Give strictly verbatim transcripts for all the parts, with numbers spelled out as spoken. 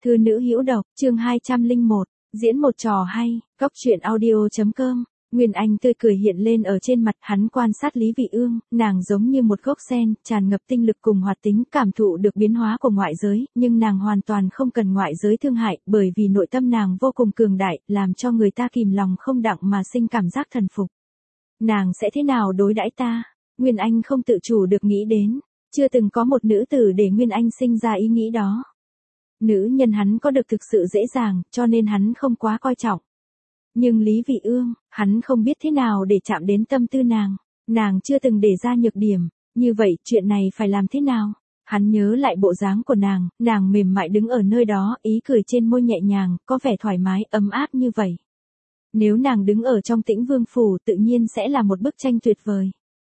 Thư nữ hữu độc, chương hai trăm lẻ một, diễn một trò hay, góc truyện audio chấm com. Nguyên Anh tươi cười hiện lên ở trên mặt, hắn quan sát Lý Vị Ương, nàng giống như một gốc sen, tràn ngập tinh lực cùng hoạt tính, cảm thụ được biến hóa của ngoại giới, nhưng nàng hoàn toàn không cần ngoại giới thương hại, bởi vì nội tâm nàng vô cùng cường đại, làm cho người ta kìm lòng không đặng mà sinh cảm giác thần phục. Nàng sẽ thế nào đối đãi ta? Nguyên Anh không tự chủ được nghĩ đến, chưa từng có một nữ tử để Nguyên Anh sinh ra ý nghĩ đó. Nữ nhân hắn có được thực sự dễ dàng, cho nên hắn không quá coi trọng. Nhưng Lý Vị Ương, hắn không biết thế nào để chạm đến tâm tư nàng, nàng chưa từng để ra nhược điểm, như vậy chuyện này phải làm thế nào? Hắn nhớ lại bộ dáng của nàng, nàng mềm mại đứng ở nơi đó, ý cười trên môi nhẹ nhàng, có vẻ thoải mái, ấm áp như vậy. Nếu nàng đứng ở trong Tĩnh Vương phủ tự nhiên sẽ là một bức tranh tuyệt vời.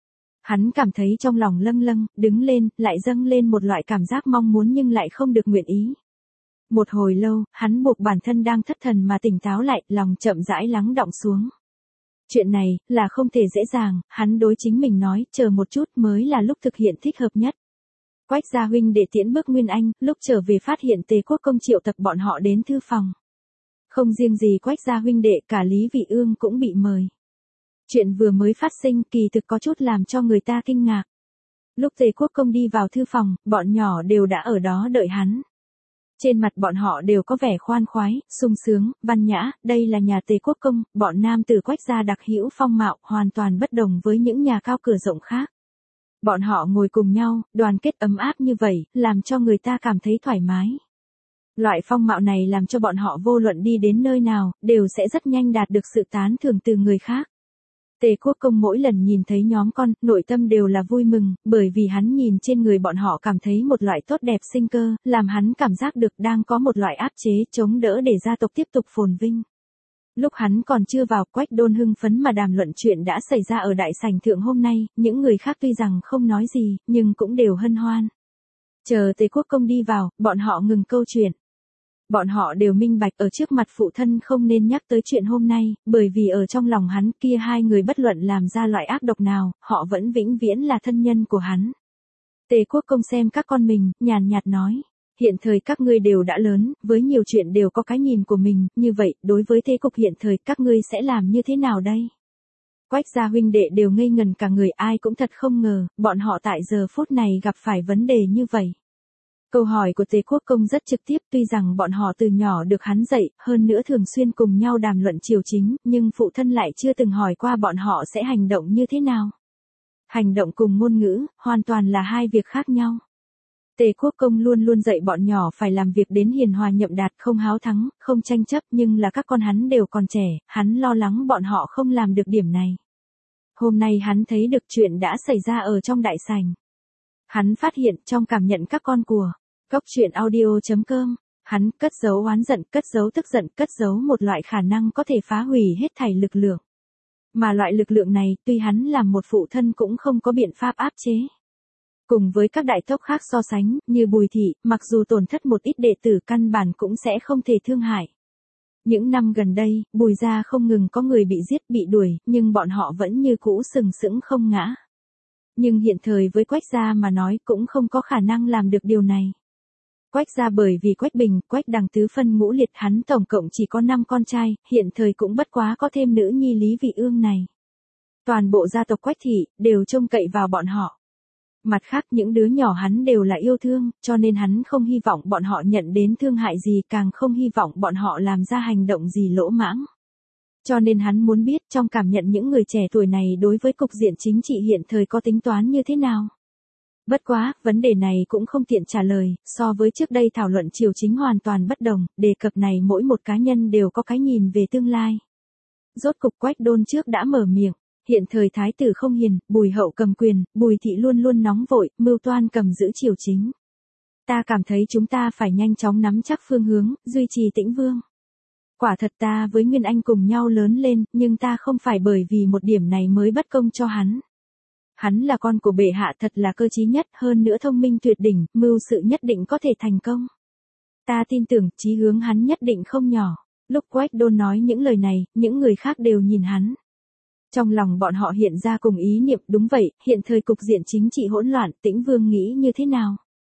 Hắn cảm thấy trong lòng lâng lâng, đứng lên, lại dâng lên một loại cảm giác mong muốn nhưng lại không được nguyện ý. Một hồi lâu, hắn buộc bản thân đang thất thần mà tỉnh táo lại, lòng chậm rãi lắng đọng xuống. Chuyện này, là không thể dễ dàng, hắn đối chính mình nói, chờ một chút mới là lúc thực hiện thích hợp nhất. Quách gia huynh để tiễn bước Nguyên Anh, lúc trở về phát hiện Tề Quốc công triệu tập bọn họ đến thư phòng. Không riêng gì Quách gia huynh đệ, cả Lý Vị Ương cũng bị mời. Chuyện vừa mới phát sinh kỳ thực có chút làm cho người ta kinh ngạc. Lúc Tề Quốc công đi vào thư phòng, bọn nhỏ đều đã ở đó đợi hắn. Trên mặt bọn họ đều có vẻ khoan khoái, sung sướng, văn nhã, đây là nhà Tề Quốc công, bọn nam tử Quách gia đặc hữu phong mạo, hoàn toàn bất đồng với những nhà cao cửa rộng khác. Bọn họ ngồi cùng nhau, đoàn kết ấm áp như vậy, làm cho người ta cảm thấy thoải mái. Loại phong mạo này làm cho bọn họ vô luận đi đến nơi nào, đều sẽ rất nhanh đạt được sự tán thưởng từ người khác. Tề Quốc công mỗi lần nhìn thấy nhóm con, nội tâm đều là vui mừng, bởi vì hắn nhìn trên người bọn họ cảm thấy một loại tốt đẹp sinh cơ, làm hắn cảm giác được đang có một loại áp chế chống đỡ để gia tộc tiếp tục phồn vinh. Lúc hắn còn chưa vào, Quách Đôn hưng phấn mà đàm luận chuyện đã xảy ra ở đại sảnh thượng hôm nay, những người khác tuy rằng không nói gì, nhưng cũng đều hân hoan. Chờ Tề Quốc công đi vào, bọn họ ngừng câu chuyện. Bọn họ đều minh bạch ở trước mặt phụ thân không nên nhắc tới chuyện hôm nay, bởi vì ở trong lòng hắn kia hai người bất luận làm ra loại ác độc nào, họ vẫn vĩnh viễn là thân nhân của hắn. Tề Quốc công xem các con mình, nhàn nhạt nói, hiện thời các ngươi đều đã lớn, với nhiều chuyện đều có cái nhìn của mình, như vậy, đối với thế cục hiện thời các ngươi sẽ làm như thế nào đây? Quách gia huynh đệ đều ngây ngần cả người, ai cũng thật không ngờ, bọn họ tại giờ phút này gặp phải vấn đề như vậy. Câu hỏi của Tề Quốc công rất trực tiếp, tuy rằng bọn họ từ nhỏ được hắn dạy, hơn nữa thường xuyên cùng nhau đàm luận triều chính, nhưng phụ thân lại chưa từng hỏi qua bọn họ sẽ hành động như thế nào. Hành động cùng ngôn ngữ, hoàn toàn là hai việc khác nhau. Tề Quốc công luôn luôn dạy bọn nhỏ phải làm việc đến hiền hòa nhậm đạt, không háo thắng, không tranh chấp, nhưng là các con hắn đều còn trẻ, hắn lo lắng bọn họ không làm được điểm này. Hôm nay hắn thấy được chuyện đã xảy ra ở trong đại sảnh. Hắn phát hiện trong cảm nhận các con của góc truyện audio chấm com, hắn cất giấu oán giận, cất giấu tức giận, cất giấu một loại khả năng có thể phá hủy hết thảy lực lượng. Mà loại lực lượng này, tuy hắn làm một phụ thân cũng không có biện pháp áp chế. Cùng với các đại tộc khác so sánh, như Bùi thị, mặc dù tổn thất một ít đệ tử căn bản cũng sẽ không thể thương hại. Những năm gần đây, Bùi gia không ngừng có người bị giết, bị đuổi, nhưng bọn họ vẫn như cũ sừng sững không ngã. Nhưng hiện thời với Quách gia mà nói cũng không có khả năng làm được điều này. Quách gia bởi vì Quách Bình, Quách Đằng tứ phân ngũ liệt, hắn tổng cộng chỉ có năm con trai, hiện thời cũng bất quá có thêm nữ nhi Lý Vị Ương này. Toàn bộ gia tộc Quách thị, đều trông cậy vào bọn họ. Mặt khác những đứa nhỏ hắn đều là yêu thương, cho nên hắn không hy vọng bọn họ nhận đến thương hại gì, càng không hy vọng bọn họ làm ra hành động gì lỗ mãng. Cho nên hắn muốn biết trong cảm nhận những người trẻ tuổi này đối với cục diện chính trị hiện thời có tính toán như thế nào. Bất quá, vấn đề này cũng không tiện trả lời, so với trước đây thảo luận triều chính hoàn toàn bất đồng, đề cập này mỗi một cá nhân đều có cái nhìn về tương lai. Rốt cục Quách Đôn trước đã mở miệng, hiện thời thái tử không hiền, Bùi hậu cầm quyền, Bùi thị luôn luôn nóng vội, mưu toan cầm giữ triều chính. Ta cảm thấy chúng ta phải nhanh chóng nắm chắc phương hướng, duy trì Tĩnh Vương. Quả thật ta với Nguyên Anh cùng nhau lớn lên, nhưng ta không phải bởi vì một điểm này mới bất công cho hắn. Hắn là con của bệ hạ, thật là cơ trí nhất, hơn nữa thông minh tuyệt đỉnh, mưu sự nhất định có thể thành công. Ta tin tưởng, chí hướng hắn nhất định không nhỏ. Lúc Quách Đôn nói những lời này, những người khác đều nhìn hắn. Trong lòng bọn họ hiện ra cùng ý niệm, đúng vậy, hiện thời cục diện chính trị hỗn loạn, Tĩnh Vương nghĩ như thế nào?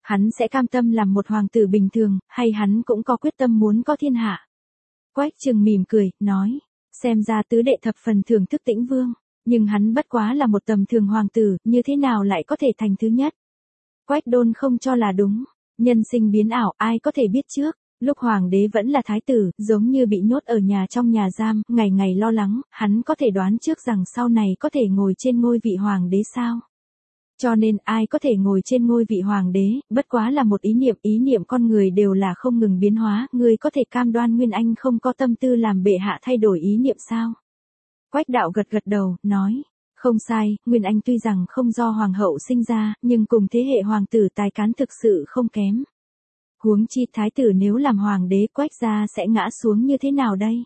Hắn sẽ cam tâm làm một hoàng tử bình thường, hay hắn cũng có quyết tâm muốn có thiên hạ? Quách Trừng mỉm cười, nói, xem ra tứ đệ thập phần thưởng thức Tĩnh Vương, nhưng hắn bất quá là một tầm thường hoàng tử, như thế nào lại có thể thành thứ nhất? Quách Đôn không cho là đúng, nhân sinh biến ảo, ai có thể biết trước, lúc hoàng đế vẫn là thái tử, giống như bị nhốt ở nhà trong nhà giam, ngày ngày lo lắng, hắn có thể đoán trước rằng sau này có thể ngồi trên ngôi vị hoàng đế sao? Cho nên ai có thể ngồi trên ngôi vị hoàng đế, bất quá là một ý niệm, ý niệm con người đều là không ngừng biến hóa, người có thể cam đoan Nguyên Anh không có tâm tư làm bệ hạ thay đổi ý niệm sao? Quách Đạo gật gật đầu, nói, không sai, Nguyên Anh tuy rằng không do hoàng hậu sinh ra, nhưng cùng thế hệ hoàng tử tài cán thực sự không kém. Huống chi thái tử nếu làm hoàng đế, Quách gia sẽ ngã xuống như thế nào đây?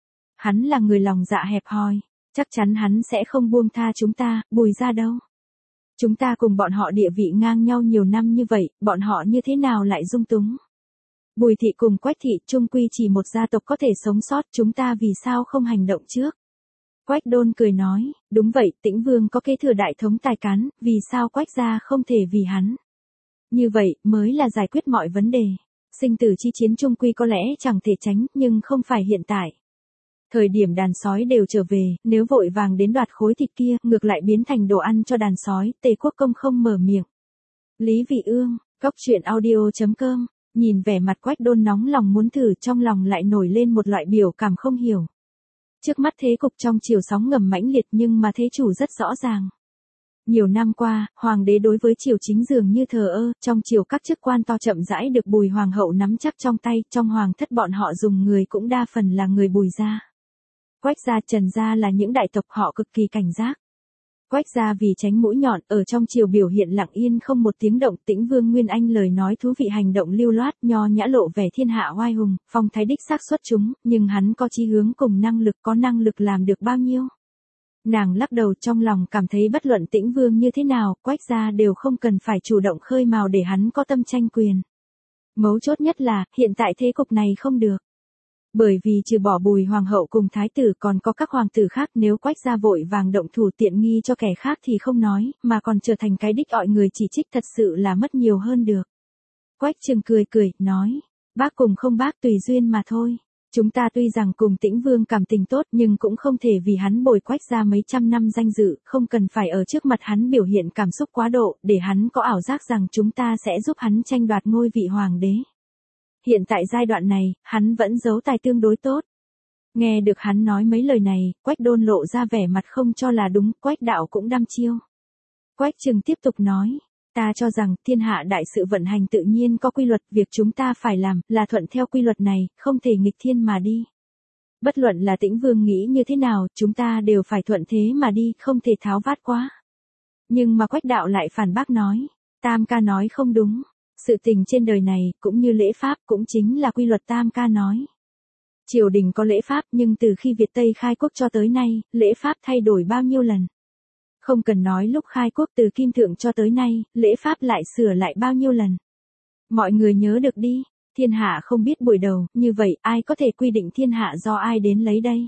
Hắn là người lòng dạ hẹp hòi, chắc chắn hắn sẽ không buông tha chúng ta, Bùi gia đâu. Chúng ta cùng bọn họ địa vị ngang nhau nhiều năm như vậy, bọn họ như thế nào lại dung túng? Bùi thị cùng Quách thị chung quy chỉ một gia tộc có thể sống sót, chúng ta vì sao không hành động trước? Quách Đôn cười nói, đúng vậy, Tĩnh Vương có kế thừa đại thống tài cán, vì sao Quách gia không thể vì hắn? Như vậy, mới là giải quyết mọi vấn đề. Sinh tử chi chiến chung quy có lẽ chẳng thể tránh, nhưng không phải hiện tại. Thời điểm đàn sói đều trở về, nếu vội vàng đến đoạt khối thịt kia, ngược lại biến thành đồ ăn cho đàn sói, Tề Quốc Công không mở miệng. Lý Vị Ương, Cốc truyện audio chấm com, nhìn vẻ mặt Quách Đôn nóng lòng muốn thử, trong lòng lại nổi lên một loại biểu cảm không hiểu. Trước mắt thế cục trong triều sóng ngầm mãnh liệt nhưng mà thế chủ rất rõ ràng. Nhiều năm qua, hoàng đế đối với triều chính dường như thờ ơ, trong triều các chức quan to chậm rãi được Bùi hoàng hậu nắm chắc trong tay, trong hoàng thất bọn họ dùng người cũng đa phần là người Bùi gia. Quách gia, Trần gia là những đại tộc họ cực kỳ cảnh giác. Quách gia vì tránh mũi nhọn, ở trong triều biểu hiện lặng yên không một tiếng động, Tĩnh Vương Nguyên Anh lời nói thú vị, hành động lưu loát, nho nhã, lộ vẻ thiên hạ oai hùng, phong thái đích xác xuất chúng, nhưng hắn có chí hướng cùng năng lực, có năng lực làm được bao nhiêu? Nàng lắc đầu, trong lòng cảm thấy bất luận Tĩnh Vương như thế nào, Quách gia đều không cần phải chủ động khơi mào để hắn có tâm tranh quyền. Mấu chốt nhất là, hiện tại thế cục này không được. Bởi vì trừ bỏ Bùi hoàng hậu cùng thái tử còn có các hoàng tử khác, nếu Quách gia vội vàng động thủ tiện nghi cho kẻ khác thì không nói, mà còn trở thành cái đích mọi người chỉ trích, thật sự là mất nhiều hơn được. Quách Trừng cười cười, nói, bác cùng không bác tùy duyên mà thôi. Chúng ta tuy rằng cùng Tĩnh Vương cảm tình tốt nhưng cũng không thể vì hắn bồi Quách gia mấy trăm năm danh dự, không cần phải ở trước mặt hắn biểu hiện cảm xúc quá độ, để hắn có ảo giác rằng chúng ta sẽ giúp hắn tranh đoạt ngôi vị hoàng đế. Hiện tại giai đoạn này, hắn vẫn giấu tài tương đối tốt. Nghe được hắn nói mấy lời này, Quách Đôn lộ ra vẻ mặt không cho là đúng, Quách Đạo cũng đăm chiêu. Quách Trừng tiếp tục nói, ta cho rằng thiên hạ đại sự vận hành tự nhiên có quy luật, việc chúng ta phải làm là thuận theo quy luật này, không thể nghịch thiên mà đi. Bất luận là Tĩnh Vương nghĩ như thế nào, chúng ta đều phải thuận thế mà đi, không thể tháo vát quá. Nhưng mà Quách Đạo lại phản bác nói, Tam ca nói không đúng. Sự tình trên đời này, cũng như lễ pháp, cũng chính là quy luật Tam ca nói. Triều đình có lễ pháp, nhưng từ khi Việt Tây khai quốc cho tới nay, lễ pháp thay đổi bao nhiêu lần. Không cần nói lúc khai quốc từ Kim Thượng cho tới nay, lễ pháp lại sửa lại bao nhiêu lần. Mọi người nhớ được đi, thiên hạ không biết buổi đầu, như vậy ai có thể quy định thiên hạ do ai đến lấy đây.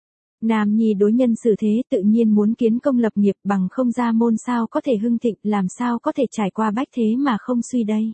Nam nhi đối nhân xử thế tự nhiên muốn kiến công lập nghiệp, bằng không ra môn sao có thể hưng thịnh, làm sao có thể trải qua bách thế mà không suy đây.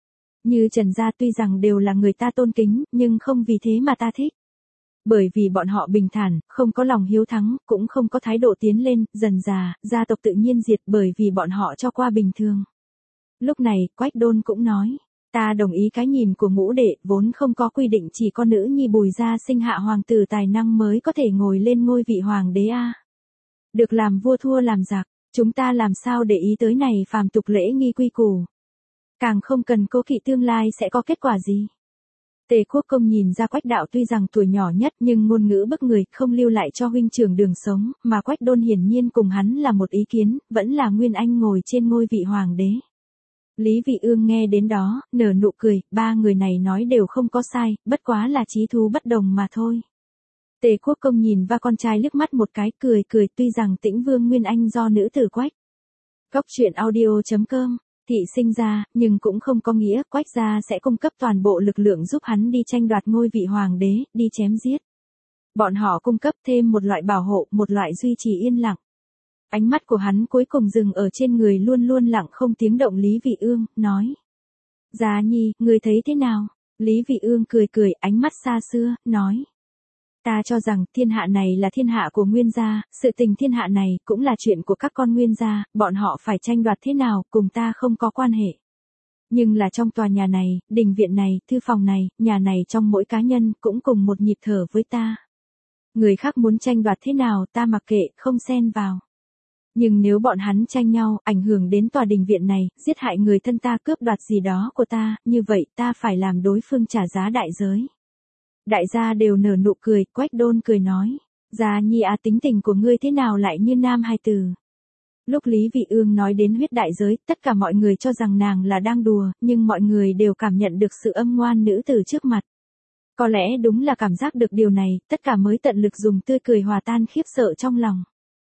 Như Trần gia tuy rằng đều là người ta tôn kính, nhưng không vì thế mà ta thích. Bởi vì bọn họ bình thản, không có lòng hiếu thắng, cũng không có thái độ tiến lên, dần già, gia tộc tự nhiên diệt bởi vì bọn họ cho qua bình thường. Lúc này, Quách Đôn cũng nói, ta đồng ý cái nhìn của ngũ đệ, vốn không có quy định chỉ có nữ nhi Bùi gia sinh hạ hoàng tử tài năng mới có thể ngồi lên ngôi vị hoàng đế a. Được làm vua thua làm giặc, chúng ta làm sao để ý tới này phàm tục lễ nghi quy củ. Càng không cần cố kỵ tương lai sẽ có kết quả gì. Tề Quốc Công nhìn ra Quách Đạo tuy rằng tuổi nhỏ nhất nhưng ngôn ngữ bức người, không lưu lại cho huynh trưởng đường sống, mà Quách Đôn hiển nhiên cùng hắn là một ý kiến, vẫn là Nguyên Anh ngồi trên ngôi vị hoàng đế. Lý Vị Ương nghe đến đó, nở nụ cười, ba người này nói đều không có sai, bất quá là chí thú bất đồng mà thôi. Tề Quốc Công nhìn va con trai liếc mắt một cái, cười cười, tuy rằng Tĩnh Vương Nguyên Anh do nữ tử Quách. Cốc truyện audio chấm com thị sinh ra, nhưng cũng không có nghĩa Quách gia sẽ cung cấp toàn bộ lực lượng giúp hắn đi tranh đoạt ngôi vị hoàng đế, đi chém giết. Bọn họ cung cấp thêm một loại bảo hộ, một loại duy trì yên lặng. Ánh mắt của hắn cuối cùng dừng ở trên người luôn luôn lặng không tiếng động Lý Vị Ương, nói. Giá Nhi, ngươi thấy thế nào? Lý Vị Ương cười cười, ánh mắt xa xưa, nói. Ta cho rằng thiên hạ này là thiên hạ của Nguyên gia, sự tình thiên hạ này cũng là chuyện của các con Nguyên gia, bọn họ phải tranh đoạt thế nào, cùng ta không có quan hệ. Nhưng là trong tòa nhà này, đình viện này, thư phòng này, nhà này trong mỗi cá nhân cũng cùng một nhịp thở với ta. Người khác muốn tranh đoạt thế nào ta mặc kệ, không xen vào. Nhưng nếu bọn hắn tranh nhau, ảnh hưởng đến tòa đình viện này, giết hại người thân ta, cướp đoạt gì đó của ta, như vậy ta phải làm đối phương trả giá đại giới. Đại gia đều nở nụ cười, Quách Đôn cười nói. Giá Nhi à, tính tình của ngươi thế nào lại như nam hài tử. Lúc Lý Vị Ương nói đến huyết đại giới, tất cả mọi người cho rằng nàng là đang đùa, nhưng mọi người đều cảm nhận được sự âm ngoan nữ tử trước mặt. Có lẽ đúng là cảm giác được điều này, tất cả mới tận lực dùng tươi cười hòa tan khiếp sợ trong lòng.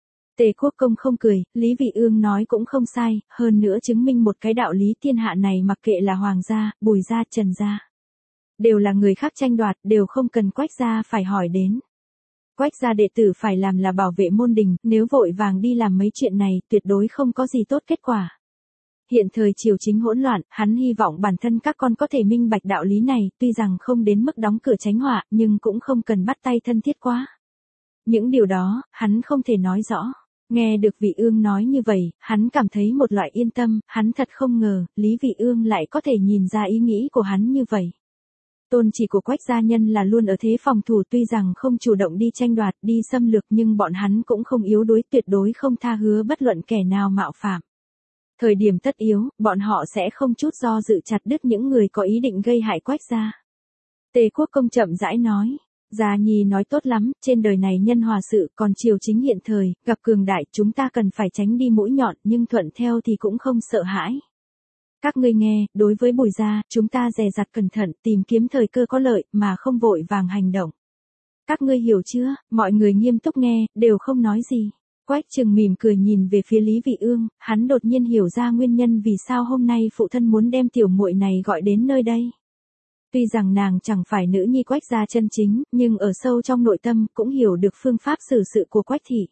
Tề Quốc Công không cười, Lý Vị Ương nói cũng không sai, hơn nữa chứng minh một cái đạo lý thiên hạ này mặc kệ là Hoàng gia, Bùi gia, Trần gia. Đều là người khác tranh đoạt, đều không cần Quách gia phải hỏi đến. Quách gia đệ tử phải làm là bảo vệ môn đình, nếu vội vàng đi làm mấy chuyện này, tuyệt đối không có gì tốt kết quả. Hiện thời triều chính hỗn loạn, hắn hy vọng bản thân các con có thể minh bạch đạo lý này, tuy rằng không đến mức đóng cửa tránh họa, nhưng cũng không cần bắt tay thân thiết quá. Những điều đó, hắn không thể nói rõ. Nghe được Vị Ương nói như vậy, hắn cảm thấy một loại yên tâm, hắn thật không ngờ, Lý Vị Ương lại có thể nhìn ra ý nghĩ của hắn như vậy. Tôn chỉ của Quách gia nhân là luôn ở thế phòng thủ, tuy rằng không chủ động đi tranh đoạt, đi xâm lược, nhưng bọn hắn cũng không yếu đuối, tuyệt đối không tha hứa bất luận kẻ nào mạo phạm. Thời điểm tất yếu, bọn họ sẽ không chút do dự chặt đứt những người có ý định gây hại Quách gia. Tề Quốc Công chậm rãi nói. Giá Nhi nói tốt lắm, trên đời này nhân hòa sự, còn triều chính hiện thời, gặp cường đại, chúng ta cần phải tránh đi mũi nhọn, nhưng thuận theo thì cũng không sợ hãi. Các ngươi nghe, đối với Bùi gia, chúng ta dè dặt cẩn thận, tìm kiếm thời cơ có lợi, mà không vội vàng hành động. Các ngươi hiểu chưa? Mọi người nghiêm túc nghe, đều không nói gì. Quách Trừng mỉm cười nhìn về phía Lý Vị Ương, hắn đột nhiên hiểu ra nguyên nhân vì sao hôm nay phụ thân muốn đem tiểu muội này gọi đến nơi đây. Tuy rằng nàng chẳng phải nữ nhi Quách gia chân chính, nhưng ở sâu trong nội tâm cũng hiểu được phương pháp xử sự của Quách thị.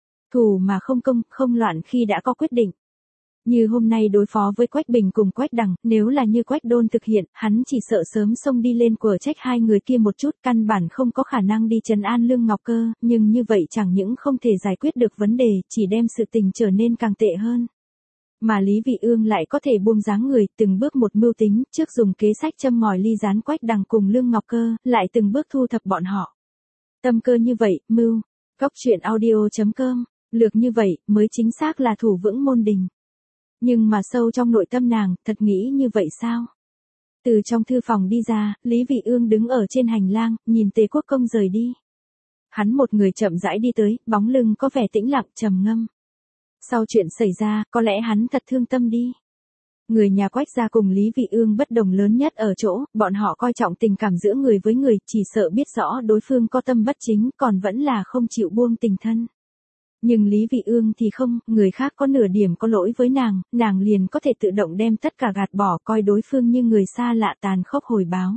Thù mà không công, không loạn khi đã có quyết định. Như hôm nay đối phó với Quách Bình cùng Quách Đằng, nếu là như Quách Đôn thực hiện, hắn chỉ sợ sớm xông đi lên quở trách hai người kia một chút, căn bản không có khả năng đi trấn an Lương Ngọc Cơ, nhưng như vậy chẳng những không thể giải quyết được vấn đề, chỉ đem sự tình trở nên càng tệ hơn. Mà Lý Vị Ương lại có thể buông dáng người, từng bước một mưu tính, trước dùng kế sách châm ngòi ly gián Quách Đằng cùng Lương Ngọc Cơ, lại từng bước thu thập bọn họ. Tâm cơ như vậy, mưu, góc truyện audio chấm com, lược như vậy, mới chính xác là thủ vững môn đình. Nhưng mà sâu trong nội tâm nàng, thật nghĩ như vậy sao? Từ trong thư phòng đi ra, Lý Vị Ương đứng ở trên hành lang, nhìn Tề Quốc Công rời đi. Hắn một người chậm rãi đi tới, bóng lưng có vẻ tĩnh lặng, trầm ngâm. Sau chuyện xảy ra, có lẽ hắn thật thương tâm đi. Người nhà Quách gia cùng Lý Vị Ương bất đồng lớn nhất ở chỗ, bọn họ coi trọng tình cảm giữa người với người, chỉ sợ biết rõ đối phương có tâm bất chính, còn vẫn là không chịu buông tình thân. Nhưng Lý Vị Ương thì không, người khác có nửa điểm có lỗi với nàng, nàng liền có thể tự động đem tất cả gạt bỏ, coi đối phương như người xa lạ, tàn khốc hồi báo.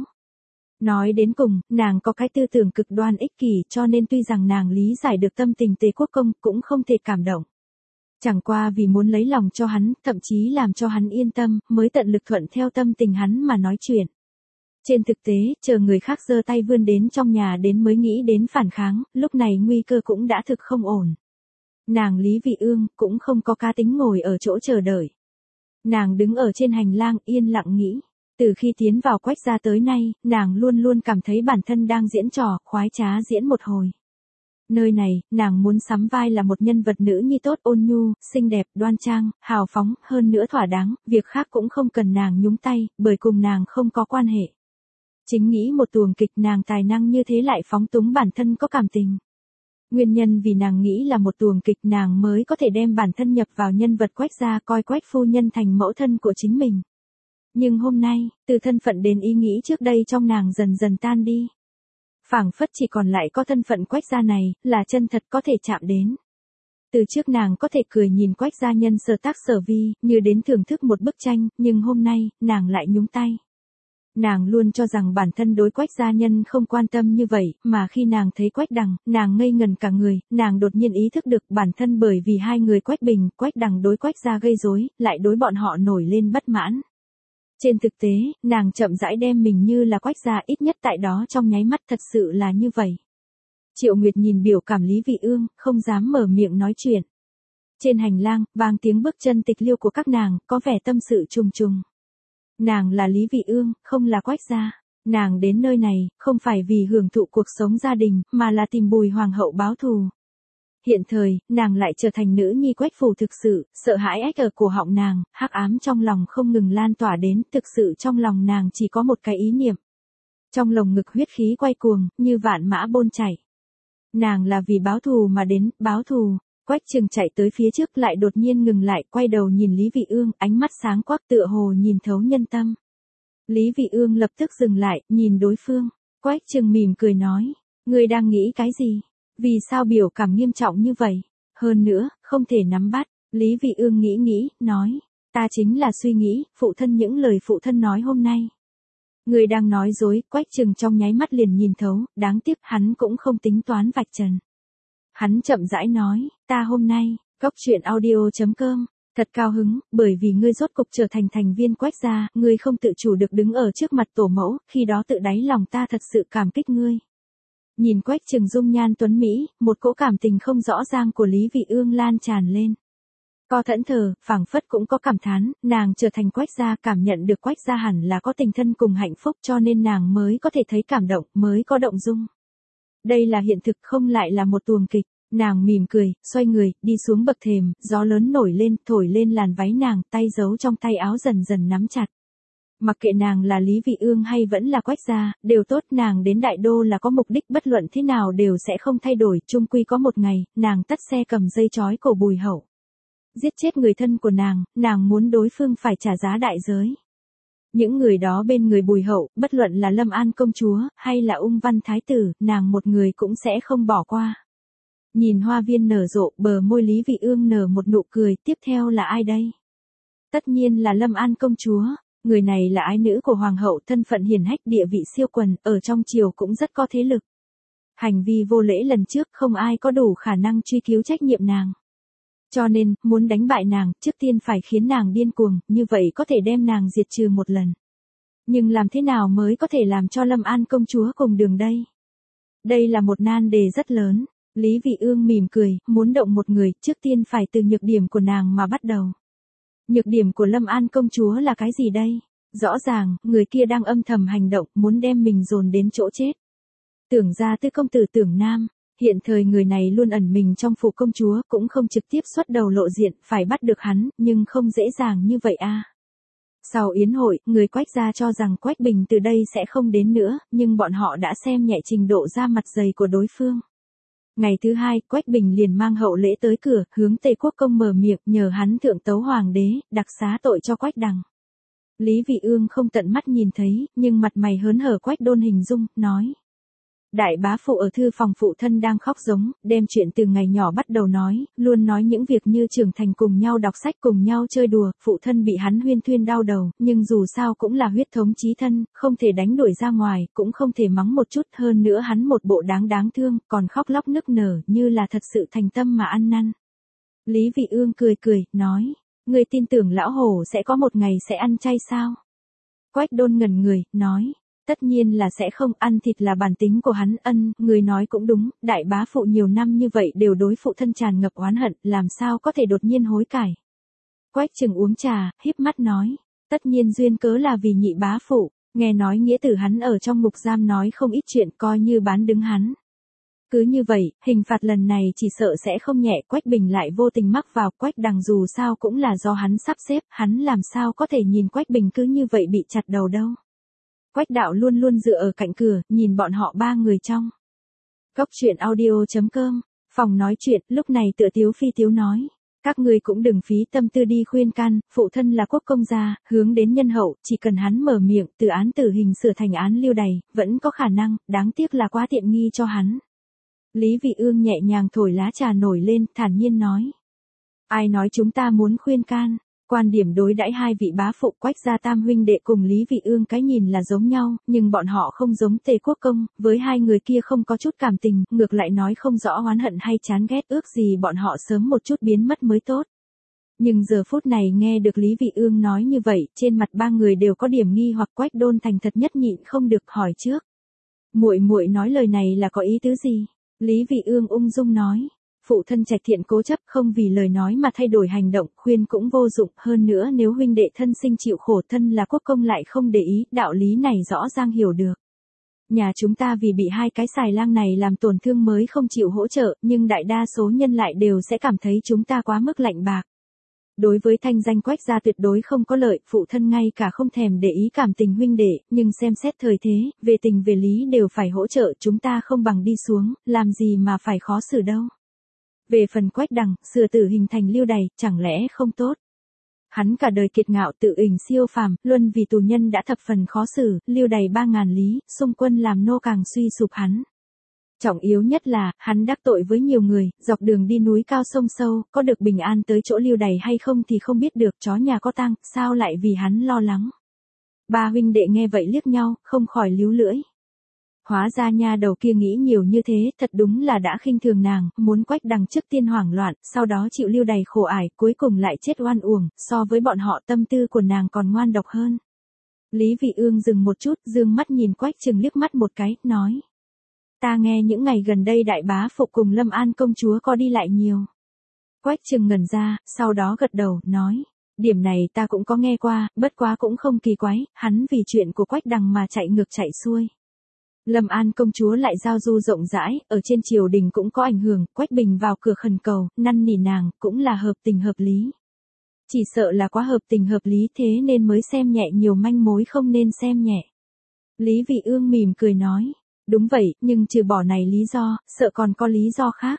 Nói đến cùng, nàng có cái tư tưởng cực đoan ích kỷ, cho nên tuy rằng nàng lý giải được tâm tình Tề Quốc Công, cũng không thể cảm động. Chẳng qua vì muốn lấy lòng cho hắn, thậm chí làm cho hắn yên tâm, mới tận lực thuận theo tâm tình hắn mà nói chuyện. Trên thực tế, chờ người khác giơ tay vươn đến trong nhà đến mới nghĩ đến phản kháng, lúc này nguy cơ cũng đã thực không ổn. Nàng Lý Vị Ương cũng không có cá tính ngồi ở chỗ chờ đợi. Nàng đứng ở trên hành lang yên lặng nghĩ. Từ khi tiến vào Quách gia tới nay, nàng luôn luôn cảm thấy bản thân đang diễn trò, khoái trá diễn một hồi. Nơi này, nàng muốn sắm vai là một nhân vật nữ nhi tốt, ôn nhu, xinh đẹp, đoan trang, hào phóng, hơn nữa thỏa đáng, việc khác cũng không cần nàng nhúng tay, bởi cùng nàng không có quan hệ. Chính nghĩ một tuồng kịch nàng tài năng như thế lại phóng túng bản thân có cảm tình. Nguyên nhân vì nàng nghĩ là một tuồng kịch nàng mới có thể đem bản thân nhập vào nhân vật Quách gia, coi Quách phu nhân thành mẫu thân của chính mình. Nhưng hôm nay, từ thân phận đến ý nghĩ trước đây trong nàng dần dần tan đi. Phảng phất chỉ còn lại có thân phận Quách gia này, là chân thật có thể chạm đến. Từ trước nàng có thể cười nhìn Quách gia nhân sở tác sở vi, như đến thưởng thức một bức tranh, nhưng hôm nay, nàng lại nhúng tay. Nàng luôn cho rằng bản thân đối Quách gia nhân không quan tâm như vậy, mà khi nàng thấy Quách Đằng, nàng ngây ngần cả người, nàng đột nhiên ý thức được bản thân bởi vì hai người Quách Bình, Quách Đằng đối Quách gia gây rối, lại đối bọn họ nổi lên bất mãn. Trên thực tế, nàng chậm rãi đem mình như là Quách gia, ít nhất tại đó trong nháy mắt thật sự là như vậy. Triệu Nguyệt nhìn biểu cảm Lý Vị Ương, không dám mở miệng nói chuyện. Trên hành lang, vang tiếng bước chân tịch liêu của các nàng, có vẻ tâm sự trùng trùng. Nàng là Lý Vị Ương, không là Quách gia. Nàng đến nơi này, không phải vì hưởng thụ cuộc sống gia đình, mà là tìm Bùi hoàng hậu báo thù. Hiện thời, nàng lại trở thành nữ nhi Quách phủ thực sự, sợ hãi ách ở cổ họng nàng, hắc ám trong lòng không ngừng lan tỏa đến, thực sự trong lòng nàng chỉ có một cái ý niệm. Trong lồng ngực huyết khí quay cuồng, như vạn mã bôn chảy. Nàng là vì báo thù mà đến, báo thù. Quách Trừng chạy tới phía trước lại đột nhiên ngừng lại, quay đầu nhìn Lý Vị Ương, ánh mắt sáng quắc tựa hồ nhìn thấu nhân tâm. Lý Vị Ương lập tức dừng lại, nhìn đối phương. Quách Trừng mỉm cười nói, ngươi đang nghĩ cái gì? Vì sao biểu cảm nghiêm trọng như vậy? Hơn nữa, không thể nắm bắt. Lý Vị Ương nghĩ nghĩ, nói, ta chính là suy nghĩ, phụ thân những lời phụ thân nói hôm nay. Ngươi đang nói dối, Quách Trừng trong nháy mắt liền nhìn thấu, đáng tiếc hắn cũng không tính toán vạch trần. Hắn chậm rãi nói, ta hôm nay, góc truyện audio chấm com, thật cao hứng, bởi vì ngươi rốt cục trở thành thành viên Quách gia, ngươi không tự chủ được đứng ở trước mặt tổ mẫu, khi đó tự đáy lòng ta thật sự cảm kích ngươi. Nhìn Quách Trừng dung nhan tuấn Mỹ, một cỗ cảm tình không rõ ràng của Lý Vị Ương lan tràn lên. Co thẫn thờ, phảng phất cũng có cảm thán, nàng trở thành Quách gia, cảm nhận được Quách gia hẳn là có tình thân cùng hạnh phúc, cho nên nàng mới có thể thấy cảm động, mới có động dung. Đây là hiện thực, không lại là một tuồng kịch. Nàng mỉm cười, xoay người, đi xuống bậc thềm, gió lớn nổi lên, thổi lên làn váy nàng, tay giấu trong tay áo dần dần nắm chặt. Mặc kệ nàng là Lý Vị Ương hay vẫn là Quách gia, đều tốt, nàng đến đại đô là có mục đích, bất luận thế nào đều sẽ không thay đổi, chung quy có một ngày, nàng tất xe cầm dây trói cổ Bùi hậu. Giết chết người thân của nàng, nàng muốn đối phương phải trả giá đại giới. Những người đó bên người Bùi hậu, bất luận là Lâm An công chúa, hay là Ung Văn thái tử, nàng một người cũng sẽ không bỏ qua. Nhìn hoa viên nở rộ, bờ môi Lý Vị Ương nở một nụ cười, tiếp theo là ai đây? Tất nhiên là Lâm An công chúa, người này là ái nữ của hoàng hậu, thân phận hiển hách, địa vị siêu quần, ở trong triều cũng rất có thế lực. Hành vi vô lễ lần trước không ai có đủ khả năng truy cứu trách nhiệm nàng. Cho nên, muốn đánh bại nàng, trước tiên phải khiến nàng điên cuồng, như vậy có thể đem nàng diệt trừ một lần. Nhưng làm thế nào mới có thể làm cho Lâm An công chúa cùng đường đây? Đây là một nan đề rất lớn. Lý Vị Ương mỉm cười, muốn động một người, trước tiên phải từ nhược điểm của nàng mà bắt đầu. Nhược điểm của Lâm An công chúa là cái gì đây? Rõ ràng, người kia đang âm thầm hành động, muốn đem mình dồn đến chỗ chết. Tưởng ra Tư công tử Tưởng Nam, hiện thời người này luôn ẩn mình trong phủ công chúa, cũng không trực tiếp xuất đầu lộ diện, phải bắt được hắn, nhưng không dễ dàng như vậy a. Sau yến hội, người Quách gia cho rằng Quách Bình từ đây sẽ không đến nữa, nhưng bọn họ đã xem nhẹ trình độ ra mặt dày của đối phương. Ngày thứ hai, Quách Bình liền mang hậu lễ tới cửa, hướng Tề Quốc công mở miệng, nhờ hắn thượng tấu hoàng đế, đặc xá tội cho Quách Đằng. Lý Vị Ương không tận mắt nhìn thấy, nhưng mặt mày hớn hở Quách Đôn hình dung, nói. Đại bá phụ ở thư phòng phụ thân đang khóc giống, đem chuyện từ ngày nhỏ bắt đầu nói, luôn nói những việc như trưởng thành cùng nhau đọc sách cùng nhau chơi đùa, phụ thân bị hắn huyên thuyên đau đầu, nhưng dù sao cũng là huyết thống chí thân, không thể đánh đuổi ra ngoài, cũng không thể mắng một chút, hơn nữa hắn một bộ đáng đáng thương, còn khóc lóc nức nở, như là thật sự thành tâm mà ăn năn. Lý Vị Ương cười cười, nói, ngươi tin tưởng lão hổ sẽ có một ngày sẽ ăn chay sao? Quách Đôn ngẩn người, nói. Tất nhiên là sẽ không, ăn thịt là bản tính của hắn. Ân, người nói cũng đúng, đại bá phụ nhiều năm như vậy đều đối phụ thân tràn ngập oán hận, làm sao có thể đột nhiên hối cải. Quách Trừng uống trà, híp mắt nói, tất nhiên duyên cớ là vì nhị bá phụ, nghe nói nghĩa tử hắn ở trong ngục giam nói không ít chuyện, coi như bán đứng hắn. Cứ như vậy, hình phạt lần này chỉ sợ sẽ không nhẹ. Quách Bình lại vô tình mắc vào. Quách Đằng dù sao cũng là do hắn sắp xếp, hắn làm sao có thể nhìn Quách Bình cứ như vậy bị chặt đầu đâu. Quách đạo luôn luôn dựa ở cạnh cửa, nhìn bọn họ ba người trong. Góc truyện audio chấm com, phòng nói chuyện, lúc này tựa Tiếu Phi Tiếu nói. Các người cũng đừng phí tâm tư đi khuyên can, phụ thân là quốc công gia, hướng đến nhân hậu, chỉ cần hắn mở miệng, từ án tử hình sửa thành án lưu đày, vẫn có khả năng, đáng tiếc là quá tiện nghi cho hắn. Lý Vị Ương nhẹ nhàng thổi lá trà nổi lên, thản nhiên nói. Ai nói chúng ta muốn khuyên can? Quan điểm đối đãi hai vị bá phụ Quách gia tam huynh đệ cùng Lý Vị Ương cái nhìn là giống nhau, nhưng bọn họ không giống Tề Quốc công, với hai người kia không có chút cảm tình, ngược lại nói không rõ oán hận hay chán ghét, ước gì bọn họ sớm một chút biến mất mới tốt. Nhưng giờ phút này nghe được Lý Vị Ương nói như vậy, trên mặt ba người đều có điểm nghi hoặc. Quách Đôn thành thật nhất nhịn không được hỏi trước. Muội muội nói lời này là có ý tứ gì? Lý Vị Ương ung dung nói. Phụ thân Trạch Thiện cố chấp không vì lời nói mà thay đổi hành động, khuyên cũng vô dụng, hơn nữa nếu huynh đệ thân sinh chịu khổ thân là quốc công lại không để ý, đạo lý này rõ ràng hiểu được. Nhà chúng ta vì bị hai cái xài lang này làm tổn thương mới không chịu hỗ trợ, nhưng đại đa số nhân lại đều sẽ cảm thấy chúng ta quá mức lạnh bạc. Đối với thanh danh Quách gia tuyệt đối không có lợi, phụ thân ngay cả không thèm để ý cảm tình huynh đệ, nhưng xem xét thời thế, về tình về lý đều phải hỗ trợ, chúng ta không bằng đi xuống, làm gì mà phải khó xử đâu. Về phần Quách Đằng, sửa tử hình thành lưu đày, chẳng lẽ không tốt? Hắn cả đời kiệt ngạo tự ỉnh siêu phàm, luân vì tù nhân đã thập phần khó xử, lưu đày ba ngàn lý, xung quân làm nô càng suy sụp hắn. Trọng yếu nhất là, hắn đắc tội với nhiều người, dọc đường đi núi cao sông sâu, có được bình an tới chỗ lưu đày hay không thì không biết được, chó nhà có tang, sao lại vì hắn lo lắng. Ba huynh đệ nghe vậy liếc nhau, không khỏi líu lưỡi. Hóa ra nha đầu kia nghĩ nhiều như thế, thật đúng là đã khinh thường nàng, muốn Quách Đằng trước tiên hoảng loạn, sau đó chịu lưu đày khổ ải, cuối cùng lại chết oan uổng, so với bọn họ tâm tư của nàng còn ngoan độc hơn. Lý Vị Ương dừng một chút, dương mắt nhìn Quách Trừng liếc mắt một cái, nói. Ta nghe những ngày gần đây đại bá phụ cùng Lâm An công chúa có đi lại nhiều. Quách Trừng ngẩn ra, sau đó gật đầu, nói. Điểm này ta cũng có nghe qua, bất quá cũng không kỳ quái, hắn vì chuyện của Quách Đằng mà chạy ngược chạy xuôi. Lâm An công chúa lại giao du rộng rãi, ở trên triều đình cũng có ảnh hưởng, Quách Bình vào cửa khẩn cầu, năn nỉ nàng, cũng là hợp tình hợp lý. Chỉ sợ là quá hợp tình hợp lý thế nên mới xem nhẹ nhiều manh mối không nên xem nhẹ. Lý Vị Ương mỉm cười nói, đúng vậy, nhưng trừ bỏ này lý do, sợ còn có lý do khác.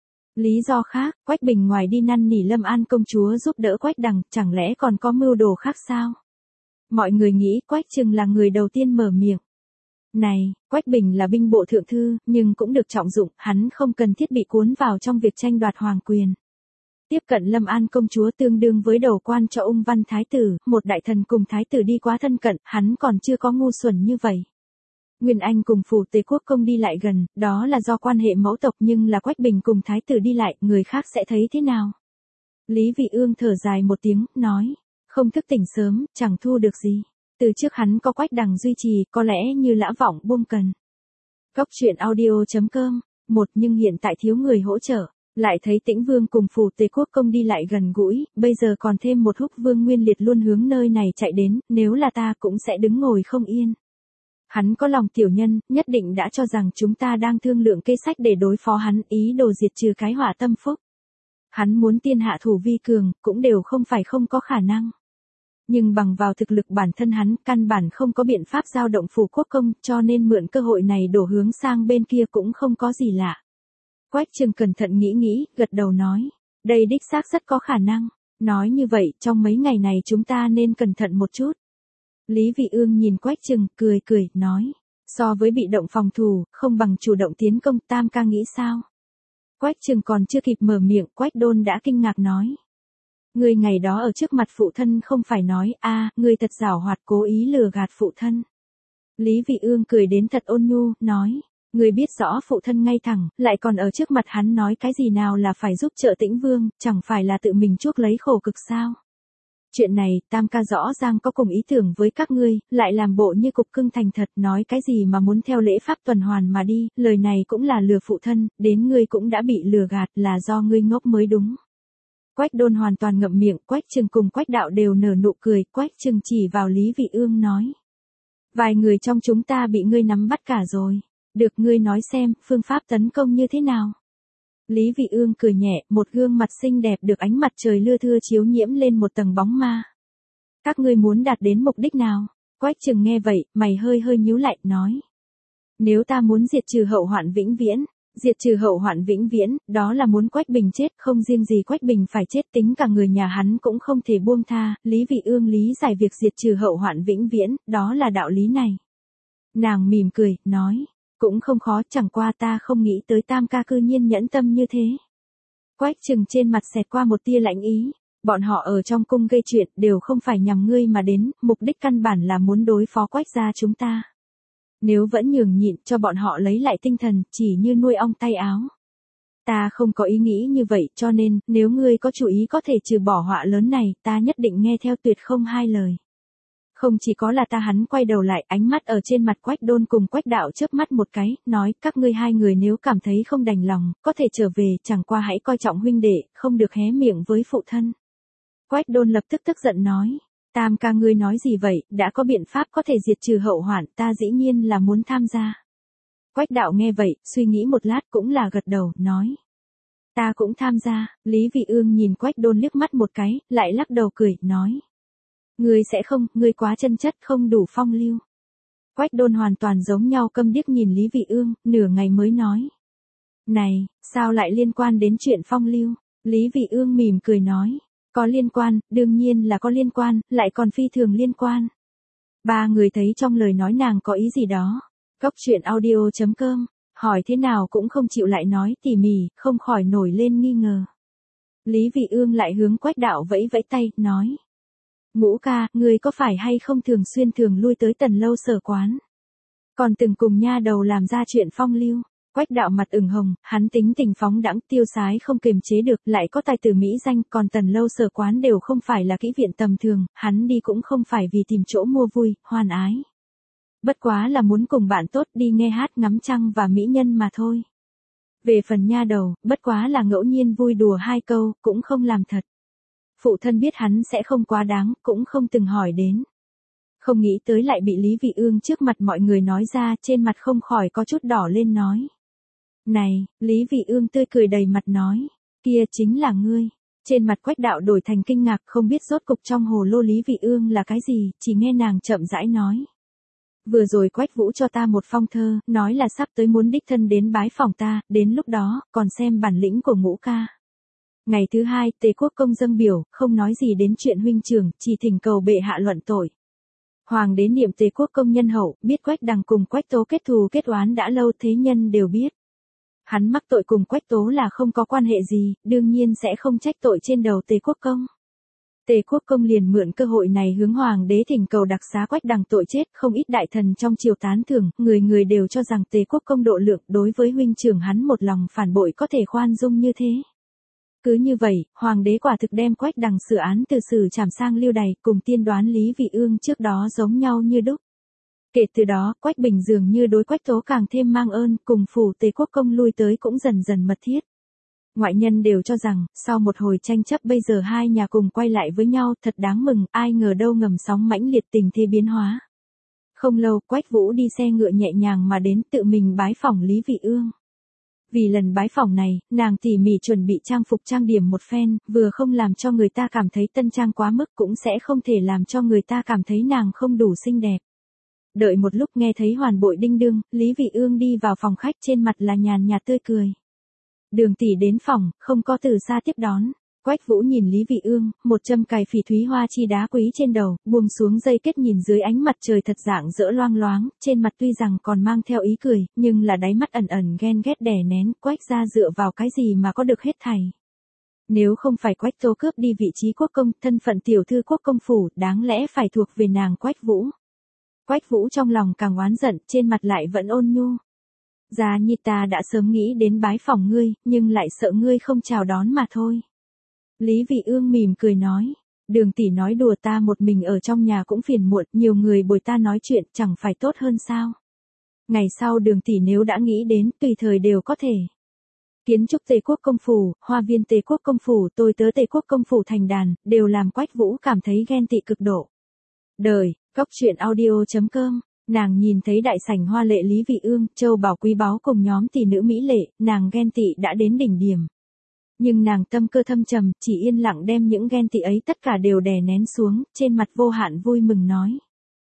Lý do khác, Quách Bình ngoài đi năn nỉ Lâm An công chúa giúp đỡ Quách Đằng, chẳng lẽ còn có mưu đồ khác sao? Mọi người nghĩ Quách Trừng là người đầu tiên mở miệng. Này, Quách Bình là binh bộ thượng thư, nhưng cũng được trọng dụng, hắn không cần thiết bị cuốn vào trong việc tranh đoạt hoàng quyền. Tiếp cận Lâm An công chúa tương đương với đầu quan cho Ung Văn Thái tử, một đại thần cùng Thái tử đi quá thân cận, hắn còn chưa có ngu xuẩn như vậy. Nguyên Anh cùng phủ Tề Quốc công đi lại gần, đó là do quan hệ mẫu tộc nhưng là Quách Bình cùng Thái tử đi lại, người khác sẽ thấy thế nào? Lý Vị Ương thở dài một tiếng, nói, không thức tỉnh sớm, chẳng thu được gì. Từ trước hắn có Quách Đằng duy trì, có lẽ như lã vọng buông cần. Góc truyện audio chấm com, một nhưng hiện tại thiếu người hỗ trợ, lại thấy Tĩnh Vương cùng phủ Tề Quốc công đi lại gần gũi, bây giờ còn thêm một Húc Vương Nguyên Liệt luôn hướng nơi này chạy đến, nếu là ta cũng sẽ đứng ngồi không yên. Hắn có lòng tiểu nhân, nhất định đã cho rằng chúng ta đang thương lượng kế sách để đối phó hắn, ý đồ diệt trừ cái họa tâm phúc. Hắn muốn tiên hạ thủ vi cường, cũng đều không phải không có khả năng. Nhưng bằng vào thực lực bản thân hắn, căn bản không có biện pháp giao động phủ quốc công, cho nên mượn cơ hội này đổ hướng sang bên kia cũng không có gì lạ. Quách Trừng cẩn thận nghĩ nghĩ, gật đầu nói, đây đích xác rất có khả năng. Nói như vậy, trong mấy ngày này chúng ta nên cẩn thận một chút. Lý Vị Ương nhìn Quách Trừng, cười cười, nói, so với bị động phòng thủ, không bằng chủ động tiến công, tam ca nghĩ sao? Quách Trừng còn chưa kịp mở miệng, Quách Đôn đã kinh ngạc nói. Ngươi ngày đó ở trước mặt phụ thân không phải nói, a, à, ngươi thật giảo hoạt cố ý lừa gạt phụ thân. Lý Vị Ương cười đến thật ôn nhu, nói, ngươi biết rõ phụ thân ngay thẳng, lại còn ở trước mặt hắn nói cái gì nào là phải giúp trợ Tĩnh Vương, chẳng phải là tự mình chuốc lấy khổ cực sao? Chuyện này, tam ca rõ ràng có cùng ý tưởng với các ngươi, lại làm bộ như cục cưng thành thật, nói cái gì mà muốn theo lễ pháp tuần hoàn mà đi, lời này cũng là lừa phụ thân, đến ngươi cũng đã bị lừa gạt, là do ngươi ngốc mới đúng. Quách Đôn hoàn toàn ngậm miệng, Quách Trừng cùng Quách Đạo đều nở nụ cười, Quách Trừng chỉ vào Lý Vị Ương nói. Vài người trong chúng ta bị ngươi nắm bắt cả rồi, được ngươi nói xem, phương pháp tấn công như thế nào? Lý Vị Ương cười nhẹ, một gương mặt xinh đẹp được ánh mặt trời lưa thưa chiếu nhiễm lên một tầng bóng ma. Các ngươi muốn đạt đến mục đích nào? Quách Trừng nghe vậy, mày hơi hơi nhíu lại, nói. Nếu ta muốn diệt trừ hậu hoạn vĩnh viễn, diệt trừ hậu hoạn vĩnh viễn, đó là muốn Quách Bình chết, không riêng gì Quách Bình phải chết, tính cả người nhà hắn cũng không thể buông tha, Lý Vị Ương lý giải việc diệt trừ hậu hoạn vĩnh viễn, đó là đạo lý này. Nàng mỉm cười, nói. Cũng không khó, chẳng qua ta không nghĩ tới tam ca cư nhiên nhẫn tâm như thế. Quách Trừng trên mặt xẹt qua một tia lạnh ý, bọn họ ở trong cung gây chuyện đều không phải nhằm ngươi mà đến, mục đích căn bản là muốn đối phó Quách gia chúng ta. Nếu vẫn nhường nhịn cho bọn họ lấy lại tinh thần, chỉ như nuôi ong tay áo. Ta không có ý nghĩ như vậy, cho nên, nếu ngươi có chủ ý có thể trừ bỏ họa lớn này, ta nhất định nghe theo tuyệt không hai lời. Không chỉ có là ta, hắn quay đầu lại, ánh mắt ở trên mặt Quách Đôn cùng Quách Đạo chớp mắt một cái, nói, các ngươi hai người nếu cảm thấy không đành lòng, có thể trở về, chẳng qua hãy coi trọng huynh đệ, không được hé miệng với phụ thân. Quách Đôn lập tức tức giận nói, Tam ca ngươi nói gì vậy, đã có biện pháp có thể diệt trừ hậu hoạn, ta dĩ nhiên là muốn tham gia. Quách Đạo nghe vậy, suy nghĩ một lát cũng là gật đầu, nói. Ta cũng tham gia, Lý Vị Ương nhìn Quách Đôn liếc mắt một cái, lại lắc đầu cười, nói. Ngươi sẽ không, ngươi quá chân chất, không đủ phong lưu. Quách Đôn hoàn toàn giống nhau câm điếc nhìn Lý Vị Ương, nửa ngày mới nói. Này, sao lại liên quan đến chuyện phong lưu? Lý Vị Ương mỉm cười nói. Có liên quan, đương nhiên là có liên quan, lại còn phi thường liên quan. Ba người thấy trong lời nói nàng có ý gì đó. Cốc truyện audio chấm com, hỏi thế nào cũng không chịu lại nói tỉ mỉ, không khỏi nổi lên nghi ngờ. Lý Vị Ương lại hướng Quách Đạo vẫy vẫy tay, nói. Ngũ ca, ngươi có phải hay không thường xuyên thường lui tới Tần lâu sở quán? Còn từng cùng nha đầu làm ra chuyện phong lưu. Quách Đạo mặt ửng hồng, hắn tính tình phóng đãng, tiêu sái không kiềm chế được, lại có tài tử mỹ danh, còn Tần lâu sở quán đều không phải là kỹ viện tầm thường, hắn đi cũng không phải vì tìm chỗ mua vui, hoan ái. Bất quá là muốn cùng bạn tốt đi nghe hát ngắm trăng và mỹ nhân mà thôi. Về phần nha đầu, bất quá là ngẫu nhiên vui đùa hai câu, cũng không làm thật. Phụ thân biết hắn sẽ không quá đáng, cũng không từng hỏi đến. Không nghĩ tới lại bị Lý Vị Ương trước mặt mọi người nói ra, trên mặt không khỏi có chút đỏ lên nói. Này, Lý Vị Ương tươi cười đầy mặt nói, kia chính là ngươi. Trên mặt Quách Đạo đổi thành kinh ngạc, không biết rốt cục trong hồ lô Lý Vị Ương là cái gì, chỉ nghe nàng chậm rãi nói. Vừa rồi Quách Vũ cho ta một phong thơ, nói là sắp tới muốn đích thân đến bái phòng ta, đến lúc đó, còn xem bản lĩnh của Ngũ ca. Ngày thứ hai, Tề Quốc công dâng biểu, không nói gì đến chuyện huynh trưởng, chỉ thỉnh cầu bệ hạ luận tội. Hoàng đế niệm Tề Quốc công nhân hậu, biết Quách Đằng cùng Quách Tố kết thù kết oán đã lâu, thế nhân đều biết. Hắn mắc tội cùng Quách Tố là không có quan hệ gì, đương nhiên sẽ không trách tội trên đầu Tề Quốc công. Tề Quốc công liền mượn cơ hội này hướng hoàng đế thỉnh cầu đặc xá Quách Đằng tội chết, không ít đại thần trong triều tán thưởng, người người đều cho rằng Tề Quốc công độ lượng, đối với huynh trưởng hắn một lòng phản bội có thể khoan dung như thế. Cứ như vậy, hoàng đế quả thực đem Quách Đằng xử án từ xử trảm sang lưu đày, cùng tiên đoán Lý Vị Ương trước đó giống nhau như đúc. Kể từ đó, Quách Bình dường như đối Quách Tố càng thêm mang ơn, cùng phủ Tề Quốc công lui tới cũng dần dần mật thiết. Ngoại nhân đều cho rằng, sau một hồi tranh chấp bây giờ hai nhà cùng quay lại với nhau, thật đáng mừng, ai ngờ đâu ngầm sóng mãnh liệt tình thế biến hóa. Không lâu, Quách Vũ đi xe ngựa nhẹ nhàng mà đến, tự mình bái phỏng Lý Vị Ương. Vì lần bái phỏng này, nàng tỉ mỉ chuẩn bị trang phục trang điểm một phen, vừa không làm cho người ta cảm thấy tân trang quá mức, cũng sẽ không thể làm cho người ta cảm thấy nàng không đủ xinh đẹp. Đợi một lúc nghe thấy hoàn bội đinh đương, Lý Vị Ương đi vào phòng khách, trên mặt là nhàn nhạt tươi cười. Đường tỷ đến phòng, không có từ xa tiếp đón. Quách Vũ nhìn Lý Vị Ương, một châm cài phỉ thúy hoa chi đá quý trên đầu, buông xuống dây kết nhìn dưới ánh mặt trời thật dạng dỡ loang loáng, trên mặt tuy rằng còn mang theo ý cười, nhưng là đáy mắt ẩn ẩn ghen ghét đè nén, Quách gia dựa vào cái gì mà có được hết thảy. Nếu không phải Quách Tố cướp đi vị trí quốc công, thân phận tiểu thư quốc công phủ, đáng lẽ phải thuộc về nàng Quách Vũ. Quách Vũ trong lòng càng oán giận, trên mặt lại vẫn ôn nhu. Gia nhi ta đã sớm nghĩ đến bái phỏng ngươi, nhưng lại sợ ngươi không chào đón mà thôi. Lý Vị Ương mỉm cười nói, Đường tỷ nói đùa, ta một mình ở trong nhà cũng phiền muộn, nhiều người bồi ta nói chuyện, chẳng phải tốt hơn sao? Ngày sau Đường tỷ nếu đã nghĩ đến, tùy thời đều có thể. Kiến trúc Tề Quốc công phủ, hoa viên Tề Quốc công phủ, tôi tớ Tề Quốc công phủ thành đàn, đều làm Quách Vũ cảm thấy ghen tị cực độ. Đời, Cốc truyện audio chấm com. Nàng nhìn thấy đại sảnh hoa lệ Lý Vị Ương, châu bảo quý báu cùng nhóm tỷ nữ mỹ lệ, nàng ghen tị đã đến đỉnh điểm. Nhưng nàng tâm cơ thâm trầm, chỉ yên lặng đem những ghen tị ấy tất cả đều đè nén xuống, trên mặt vô hạn vui mừng nói.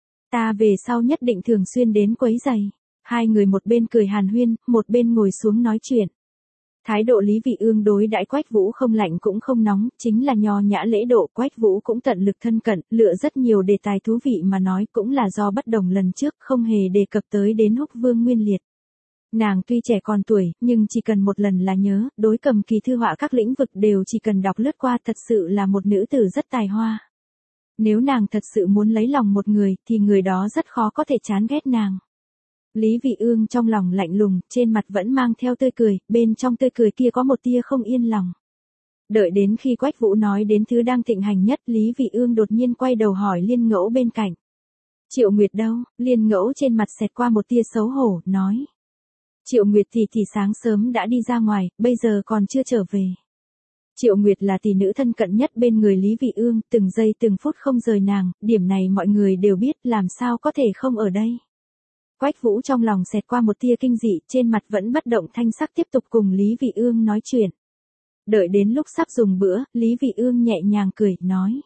Ta về sau nhất định thường xuyên đến quấy giày. Hai người một bên cười hàn huyên, một bên ngồi xuống nói chuyện. Thái độ Lý Vị Ương đối đãi Quách Vũ không lạnh cũng không nóng, chính là nho nhã lễ độ. Quách Vũ cũng tận lực thân cận, lựa rất nhiều đề tài thú vị mà nói, cũng là do bất đồng lần trước không hề đề cập tới đến Húc Vương Nguyên Liệt. Nàng tuy trẻ còn tuổi, nhưng chỉ cần một lần là nhớ, đối cầm kỳ thư họa các lĩnh vực đều chỉ cần đọc lướt qua, thật sự là một nữ tử rất tài hoa. Nếu nàng thật sự muốn lấy lòng một người, thì người đó rất khó có thể chán ghét nàng. Lý Vị Ương trong lòng lạnh lùng, trên mặt vẫn mang theo tươi cười, bên trong tươi cười kia có một tia không yên lòng. Đợi đến khi Quách Vũ nói đến thứ đang thịnh hành nhất, Lý Vị Ương đột nhiên quay đầu hỏi Liên Ngẫu bên cạnh. Triệu Nguyệt đâu? Liên Ngẫu trên mặt xẹt qua một tia xấu hổ, nói. Triệu Nguyệt thì thì sáng sớm đã đi ra ngoài, bây giờ còn chưa trở về. Triệu Nguyệt là tỷ nữ thân cận nhất bên người Lý Vị Ương, từng giây từng phút không rời nàng, điểm này mọi người đều biết, làm sao có thể không ở đây. Quách Vũ trong lòng xẹt qua một tia kinh dị, trên mặt vẫn bất động thanh sắc tiếp tục cùng Lý Vị Ương nói chuyện. Đợi đến lúc sắp dùng bữa, Lý Vị Ương nhẹ nhàng cười, nói.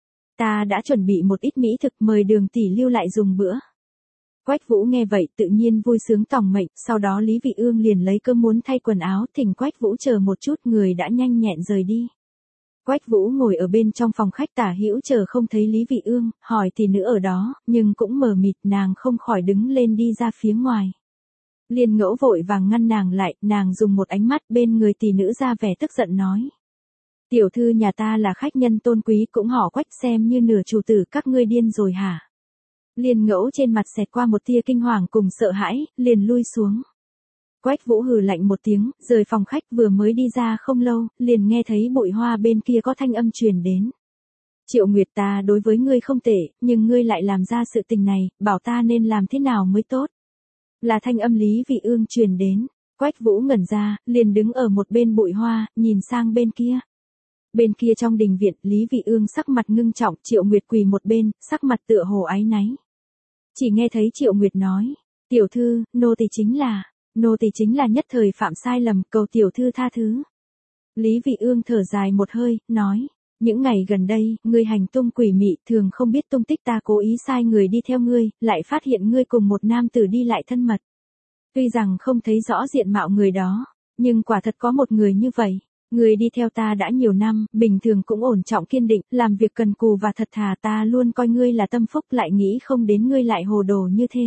Ta đã chuẩn bị một ít mỹ thực, mời Đường tỷ lưu lại dùng bữa. Quách Vũ nghe vậy tự nhiên vui sướng tòng mệnh, sau đó Lý Vị Ương liền lấy cơm muốn thay quần áo, thỉnh Quách Vũ chờ một chút, người đã nhanh nhẹn rời đi. Quách Vũ ngồi ở bên trong phòng khách tả hữu chờ không thấy Lý Vị Ương, hỏi tỷ nữ ở đó, nhưng cũng mờ mịt, nàng không khỏi đứng lên đi ra phía ngoài. Liên Ngẫu vội vàng ngăn nàng lại, nàng dùng một ánh mắt bên người tỷ nữ ra vẻ tức giận nói. Tiểu thư nhà ta là khách nhân tôn quý, cũng họ Quách, xem như nửa chủ tử, các ngươi điên rồi hả? Liên Ngẫu trên mặt xẹt qua một tia kinh hoàng cùng sợ hãi, liền lui xuống. Quách Vũ hừ lạnh một tiếng, rời phòng khách, vừa mới đi ra không lâu, liền nghe thấy bụi hoa bên kia có thanh âm truyền đến. Triệu Nguyệt, ta đối với ngươi không tệ, nhưng ngươi lại làm ra sự tình này, bảo ta nên làm thế nào mới tốt. Là thanh âm Lý Vị Ương truyền đến. Quách Vũ ngẩn ra, liền đứng ở một bên bụi hoa, nhìn sang bên kia. Bên kia trong đình viện, Lý Vị Ương sắc mặt ngưng trọng, Triệu Nguyệt quỳ một bên, sắc mặt tựa hồ áy náy. Chỉ nghe thấy Triệu Nguyệt nói, tiểu thư, nô tỳ chính là, nô tỳ chính là nhất thời phạm sai lầm, cầu tiểu thư tha thứ. Lý Vị Ương thở dài một hơi, nói, những ngày gần đây, ngươi hành tung quỷ mị, thường không biết tung tích, ta cố ý sai người đi theo ngươi, lại phát hiện ngươi cùng một nam tử đi lại thân mật. Tuy rằng không thấy rõ diện mạo người đó, nhưng quả thật có một người như vậy. Ngươi đi theo ta đã nhiều năm, bình thường cũng ổn trọng kiên định, làm việc cần cù và thật thà, ta luôn coi ngươi là tâm phúc, lại nghĩ không đến ngươi lại hồ đồ như thế.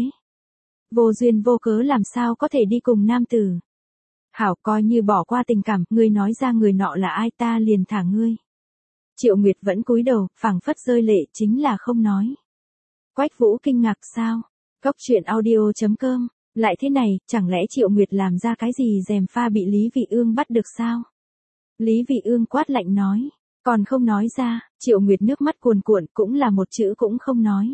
Vô duyên vô cớ làm sao có thể đi cùng nam tử. Hảo, coi như bỏ qua tình cảm, ngươi nói ra người nọ là ai, ta liền thả ngươi. Triệu Nguyệt vẫn cúi đầu, phảng phất rơi lệ, chính là không nói. Quách Vũ kinh ngạc, sao? Cốc truyện audio chấm com, lại thế này, chẳng lẽ Triệu Nguyệt làm ra cái gì dèm pha bị Lý Vị Ương bắt được sao? Lý Vị Ương quát lạnh nói, còn không nói ra. Triệu Nguyệt nước mắt cuồn cuộn, cũng là một chữ cũng không nói.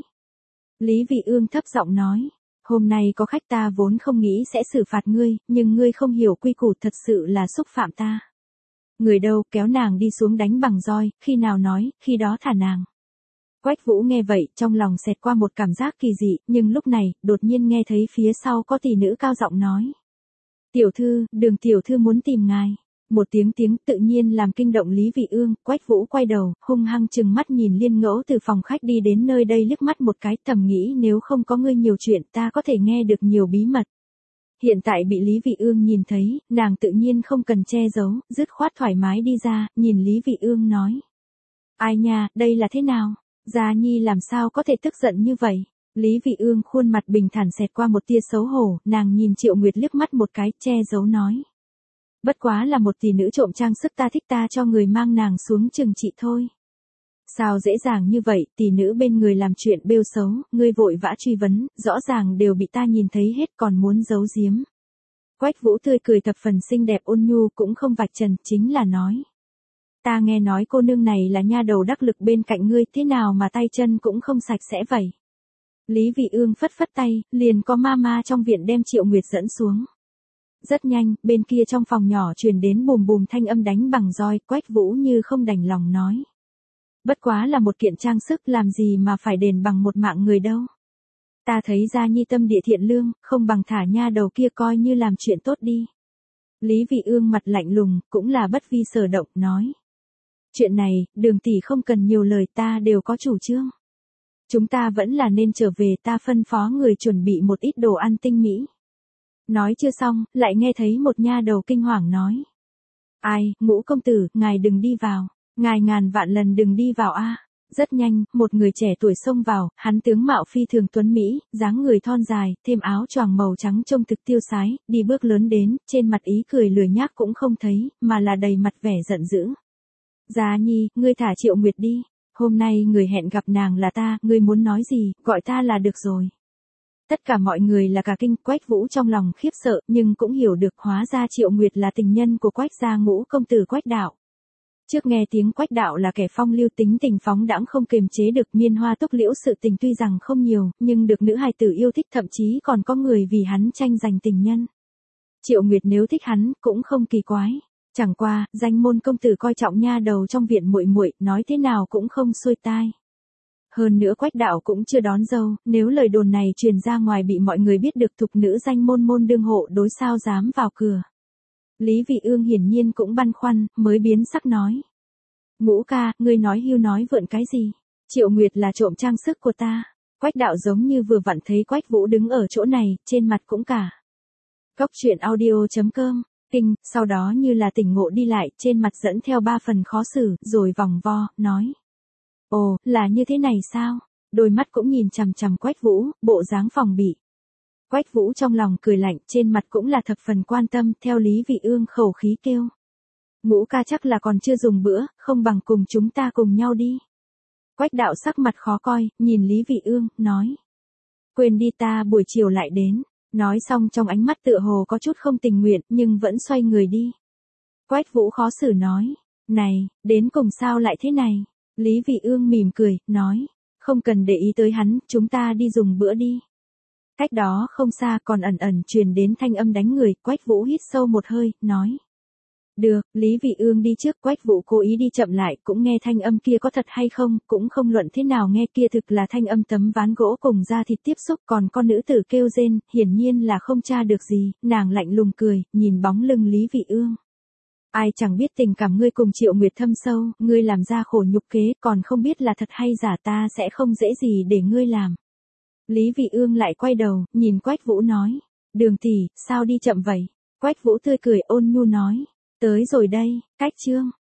Lý Vị Ương thấp giọng nói, hôm nay có khách, ta vốn không nghĩ sẽ xử phạt ngươi, nhưng ngươi không hiểu quy củ, thật sự là xúc phạm ta. Người đâu, kéo nàng đi xuống đánh bằng roi, khi nào nói, khi đó thả nàng. Quách Vũ nghe vậy, trong lòng xẹt qua một cảm giác kỳ dị, nhưng lúc này, đột nhiên nghe thấy phía sau có tỷ nữ cao giọng nói. Tiểu thư, Đường tiểu thư muốn tìm ngài. Một tiếng tiếng tự nhiên làm kinh động Lý Vị Ương, Quách Vũ quay đầu, hung hăng trừng mắt nhìn Liên Ngẫu từ phòng khách đi đến nơi đây, liếc mắt một cái, thầm nghĩ nếu không có ngươi nhiều chuyện, ta có thể nghe được nhiều bí mật. Hiện tại bị Lý Vị Ương nhìn thấy, nàng tự nhiên không cần che giấu, dứt khoát thoải mái đi ra, nhìn Lý Vị Ương nói. Ai nha, đây là thế nào? Gia Nhi làm sao có thể tức giận như vậy? Lý Vị Ương khuôn mặt bình thản xẹt qua một tia xấu hổ, nàng nhìn Triệu Nguyệt liếc mắt một cái, che giấu nói. Bất quá là một tỷ nữ trộm trang sức, ta thích, ta cho người mang nàng xuống trừng trị thôi. Sao dễ dàng như vậy, tỷ nữ bên người làm chuyện bêu xấu, ngươi vội vã truy vấn, rõ ràng đều bị ta nhìn thấy hết, còn muốn giấu giếm. Quách Vũ tươi cười thập phần xinh đẹp ôn nhu, cũng không vạch trần, chính là nói. Ta nghe nói cô nương này là nha đầu đắc lực bên cạnh ngươi, thế nào mà tay chân cũng không sạch sẽ vậy. Lý Vị Ương phất phất tay, liền có ma ma trong viện đem Triệu Nguyệt dẫn xuống. Rất nhanh, bên kia trong phòng nhỏ truyền đến bùm bùm thanh âm đánh bằng roi, Quách Vũ như không đành lòng nói. Bất quá là một kiện trang sức, làm gì mà phải đền bằng một mạng người đâu. Ta thấy Gia Nhi tâm địa thiện lương, không bằng thả nha đầu kia coi như làm chuyện tốt đi. Lý Vị Ương mặt lạnh lùng, cũng là bất vi sở động, nói. Chuyện này, Đường tỷ không cần nhiều lời, ta đều có chủ trương. Chúng ta vẫn là nên trở về, ta phân phó người chuẩn bị một ít đồ ăn tinh mỹ. Nói chưa xong, lại nghe thấy một nha đầu kinh hoàng nói. Ai, Ngũ công tử, ngài đừng đi vào, ngài ngàn vạn lần đừng đi vào a. Rất nhanh, một người trẻ tuổi xông vào, hắn tướng mạo phi thường tuấn mỹ, dáng người thon dài, thêm áo choàng màu trắng trông thực tiêu sái, đi bước lớn đến, trên mặt ý cười lười nhác cũng không thấy, mà là đầy mặt vẻ giận dữ. Gia Nhi, ngươi thả Triệu Nguyệt đi, hôm nay người hẹn gặp nàng là ta, ngươi muốn nói gì, gọi ta là được rồi. Tất cả mọi người là cả kinh, Quách Vũ trong lòng khiếp sợ, nhưng cũng hiểu được hóa ra Triệu Nguyệt là tình nhân của Quách gia ngũ công tử Quách Đạo. Trước nghe tiếng Quách Đạo là kẻ phong lưu tính tình phóng đãng không kiềm chế được, miên hoa túc liễu sự tình tuy rằng không nhiều, nhưng được nữ hài tử yêu thích, thậm chí còn có người vì hắn tranh giành tình nhân. Triệu Nguyệt nếu thích hắn, cũng không kỳ quái. Chẳng qua, danh môn công tử coi trọng nha đầu trong viện muội muội, nói thế nào cũng không xuôi tai. Hơn nữa Quách Đạo cũng chưa đón dâu, nếu lời đồn này truyền ra ngoài bị mọi người biết được, thục nữ danh môn môn đương hộ đối sao dám vào cửa. Lý Vị Ương hiển nhiên cũng băn khoăn, mới biến sắc nói. Ngũ ca, ngươi nói hưu nói vượn cái gì? Triệu Nguyệt là trộm trang sức của ta. Quách Đạo giống như vừa vặn thấy Quách Vũ đứng ở chỗ này, trên mặt cũng cả. Cốc truyện audio chấm com, kinh, sau đó như là tỉnh ngộ đi lại, trên mặt dẫn theo ba phần khó xử, rồi vòng vo, nói. Ồ, là như thế này sao? Đôi mắt cũng nhìn chằm chằm Quách Vũ, bộ dáng phòng bị. Quách Vũ trong lòng cười lạnh, trên mặt cũng là thập phần quan tâm, theo Lý Vị Ương khẩu khí kêu. Ngũ ca chắc là còn chưa dùng bữa, không bằng cùng chúng ta cùng nhau đi. Quách Đạo sắc mặt khó coi, nhìn Lý Vị Ương, nói. Quên đi, ta buổi chiều lại đến. Nói xong trong ánh mắt tựa hồ có chút không tình nguyện, nhưng vẫn xoay người đi. Quách Vũ khó xử nói. Này, đến cùng sao lại thế này? Lý Vị Ương mỉm cười, nói. Không cần để ý tới hắn, chúng ta đi dùng bữa đi. Cách đó không xa còn ẩn ẩn truyền đến thanh âm đánh người, Quách Vũ hít sâu một hơi, nói. Được, Lý Vị Ương đi trước, Quách Vũ cố ý đi chậm lại, cũng nghe thanh âm kia có thật hay không, cũng không luận thế nào nghe kia thực là thanh âm tấm ván gỗ cùng da thịt tiếp xúc, còn con nữ tử kêu rên, hiển nhiên là không tra được gì, nàng lạnh lùng cười, nhìn bóng lưng Lý Vị Ương. Ai chẳng biết tình cảm ngươi cùng Triệu Nguyệt thâm sâu, ngươi làm ra khổ nhục kế, còn không biết là thật hay giả, ta sẽ không dễ gì để ngươi làm. Lý Vị Ương lại quay đầu, nhìn Quách Vũ nói. Đường tỷ, sao đi chậm vậy? Quách Vũ tươi cười ôn nhu nói. Tới rồi đây, cách chương.